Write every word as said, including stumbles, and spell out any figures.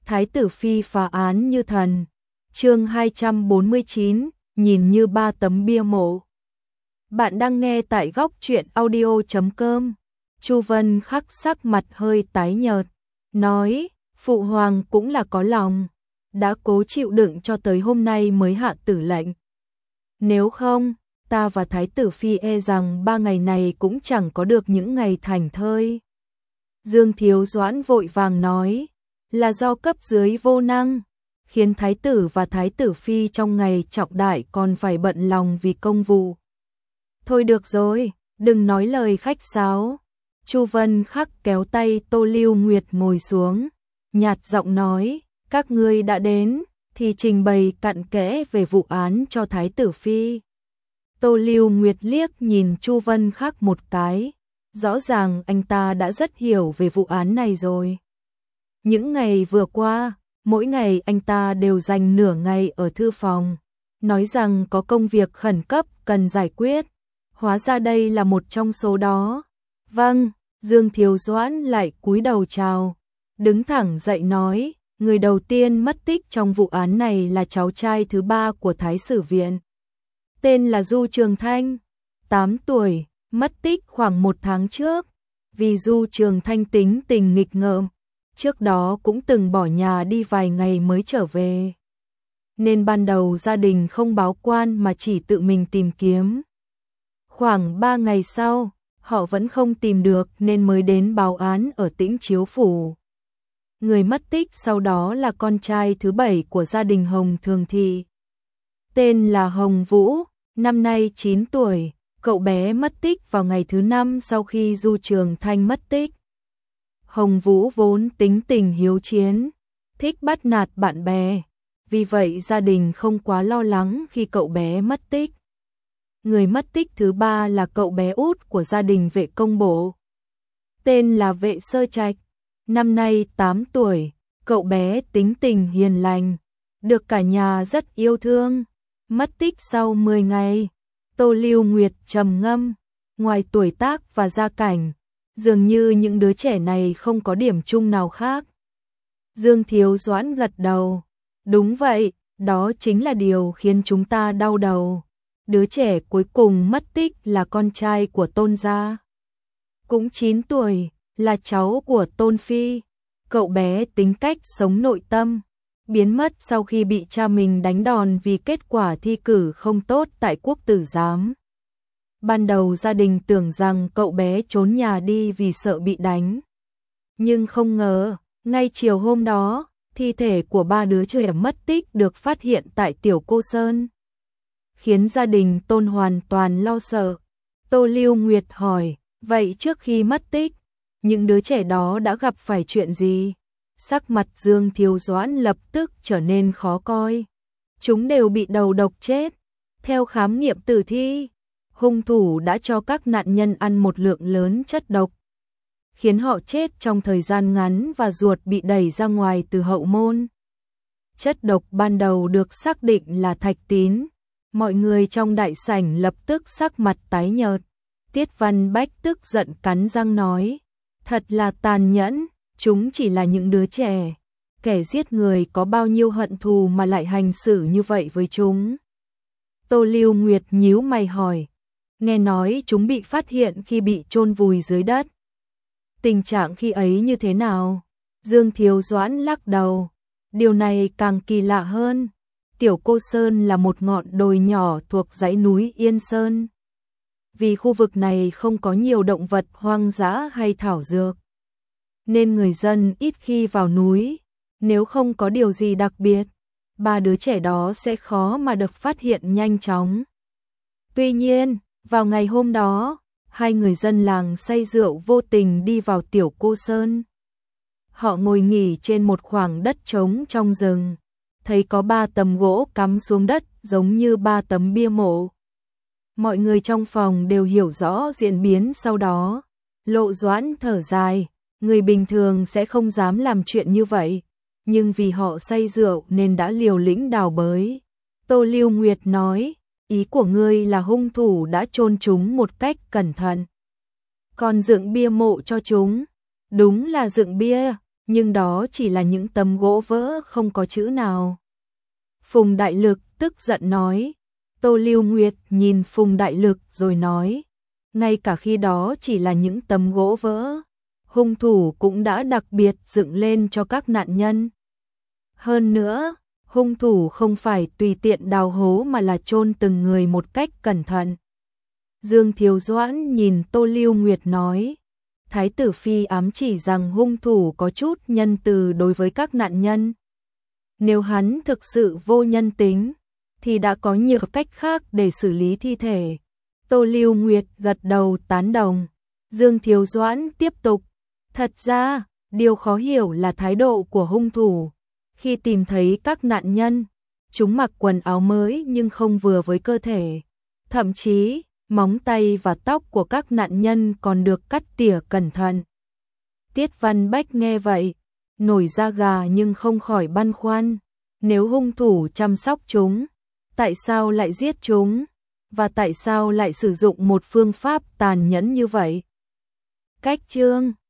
Thái tử phi phá án như thần. Chương hai trăm bốn mươi chín, nhìn như ba tấm bia mộ. Bạn đang nghe tại góc truyện audio chấm com. Chu Vân Khắc sắc mặt hơi tái nhợt, nói, phụ hoàng cũng là có lòng, đã cố chịu đựng cho tới hôm nay mới hạ tử lệnh. Nếu không, ta và thái tử phi e rằng ba ngày này cũng chẳng có được những ngày thảnh thơi. Dương Thiếu Doãn vội vàng nói, là do cấp dưới vô năng, khiến thái tử và thái tử phi trong ngày trọng đại còn phải bận lòng vì công vụ. Thôi được rồi, đừng nói lời khách sáo. Chu Vân Khắc kéo tay Tô Lưu Nguyệt ngồi xuống, nhạt giọng nói, các ngươi đã đến, thì trình bày cặn kẽ về vụ án cho thái tử phi. Tô Lưu Nguyệt liếc nhìn Chu Vân Khắc một cái, rõ ràng anh ta đã rất hiểu về vụ án này rồi. Những ngày vừa qua, mỗi ngày anh ta đều dành nửa ngày ở thư phòng, nói rằng có công việc khẩn cấp cần giải quyết, hóa ra đây là một trong số đó. Vâng, Dương Thiếu Doãn lại cúi đầu chào, đứng thẳng dậy nói, người đầu tiên mất tích trong vụ án này là cháu trai thứ ba của Thái Sử Viện. Tên là Du Trường Thanh, tám tuổi, mất tích khoảng một tháng trước, vì Du Trường Thanh tính tình nghịch ngợm, trước đó cũng từng bỏ nhà đi vài ngày mới trở về. Nên ban đầu gia đình không báo quan mà chỉ tự mình tìm kiếm. Khoảng ba ngày sau, họ vẫn không tìm được nên mới đến báo án ở Tĩnh Chiếu Phủ. Người mất tích sau đó là con trai thứ bảy của gia đình Hồng Thường Thị. Tên là Hồng Vũ, năm nay chín tuổi, cậu bé mất tích vào ngày thứ năm sau khi Du Trường Thanh mất tích. Hồng Vũ vốn tính tình hiếu chiến, thích bắt nạt bạn bè, vì vậy gia đình không quá lo lắng khi cậu bé mất tích. Người mất tích thứ ba là cậu bé út của gia đình Vệ Công Bộ. Tên là Vệ Sơ Trạch, năm nay tám tuổi, cậu bé tính tình hiền lành, được cả nhà rất yêu thương. Mất tích sau mười ngày, Tô Lưu Nguyệt trầm ngâm, ngoài tuổi tác và gia cảnh, dường như những đứa trẻ này không có điểm chung nào khác. Dương Thiếu Doãn gật đầu, đúng vậy, đó chính là điều khiến chúng ta đau đầu. Đứa trẻ cuối cùng mất tích là con trai của Tôn gia, cũng chín tuổi, là cháu của Tôn Phi. Cậu bé tính cách sống nội tâm, biến mất sau khi bị cha mình đánh đòn vì kết quả thi cử không tốt tại quốc tử giám. Ban đầu gia đình tưởng rằng cậu bé trốn nhà đi vì sợ bị đánh. Nhưng không ngờ, ngay chiều hôm đó, thi thể của ba đứa trẻ mất tích được phát hiện tại Tiểu Cô Sơn, khiến gia đình Tôn hoàn toàn lo sợ. Tô Lưu Nguyệt hỏi, vậy trước khi mất tích, những đứa trẻ đó đã gặp phải chuyện gì? Sắc mặt Dương Thiếu Doãn lập tức trở nên khó coi. Chúng đều bị đầu độc chết. Theo khám nghiệm tử thi, hung thủ đã cho các nạn nhân ăn một lượng lớn chất độc, khiến họ chết trong thời gian ngắn và ruột bị đẩy ra ngoài từ hậu môn. Chất độc ban đầu được xác định là thạch tín. Mọi người trong đại sảnh lập tức sắc mặt tái nhợt. Tiết Văn Bách tức giận cắn răng nói, thật là tàn nhẫn, chúng chỉ là những đứa trẻ. Kẻ giết người có bao nhiêu hận thù mà lại hành xử như vậy với chúng. Tô Lưu Nguyệt nhíu mày hỏi, nghe nói chúng bị phát hiện khi bị chôn vùi dưới đất. Tình trạng khi ấy như thế nào? Dương Thiếu Doãn lắc đầu, điều này càng kỳ lạ hơn. Tiểu Cô Sơn là một ngọn đồi nhỏ thuộc dãy núi Yên Sơn. Vì khu vực này không có nhiều động vật hoang dã hay thảo dược, nên người dân ít khi vào núi. Nếu không có điều gì đặc biệt, ba đứa trẻ đó sẽ khó mà được phát hiện nhanh chóng. Tuy nhiên, vào ngày hôm đó, hai người dân làng say rượu vô tình đi vào Tiểu Cô Sơn. Họ ngồi nghỉ trên một khoảng đất trống trong rừng, thấy có ba tấm gỗ cắm xuống đất giống như ba tấm bia mộ. Mọi người trong phòng đều hiểu rõ diễn biến sau đó. Lộ Doãn thở dài, người bình thường sẽ không dám làm chuyện như vậy, nhưng vì họ say rượu nên đã liều lĩnh đào bới. Tô Lưu Nguyệt nói, ý của ngươi là hung thủ đã chôn chúng một cách cẩn thận, còn dựng bia mộ cho chúng. Đúng là dựng bia, nhưng đó chỉ là những tấm gỗ vỡ không có chữ nào. Phùng Đại Lực tức giận nói. Tô Lưu Nguyệt nhìn Phùng Đại Lực rồi nói, ngay cả khi đó chỉ là những tấm gỗ vỡ, hung thủ cũng đã đặc biệt dựng lên cho các nạn nhân. Hơn nữa, hung thủ không phải tùy tiện đào hố mà là chôn từng người một cách cẩn thận. Dương Thiếu Doãn nhìn Tô Lưu Nguyệt nói, Thái tử phi ám chỉ rằng hung thủ có chút nhân từ đối với các nạn nhân. Nếu hắn thực sự vô nhân tính, thì đã có nhiều cách khác để xử lý thi thể. Tô Lưu Nguyệt gật đầu tán đồng. Dương Thiếu Doãn tiếp tục, thật ra, điều khó hiểu là thái độ của hung thủ. Khi tìm thấy các nạn nhân, chúng mặc quần áo mới nhưng không vừa với cơ thể. Thậm chí, móng tay và tóc của các nạn nhân còn được cắt tỉa cẩn thận. Tiết Văn Bách nghe vậy, nổi da gà nhưng không khỏi băn khoăn. Nếu hung thủ chăm sóc chúng, tại sao lại giết chúng? Và tại sao lại sử dụng một phương pháp tàn nhẫn như vậy? Cách chương